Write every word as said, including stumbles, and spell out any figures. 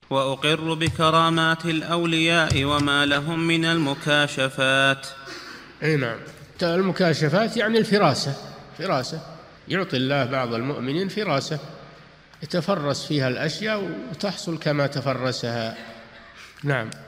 وأقر بكرامات الأولياء وما لهم من المكاشفات. أي نعم، المكاشفات يعني الفراسة، فراسة يعطي الله بعض المؤمنين فراسة يتفرس فيها الأشياء وتحصل كما تفرسها. نعم.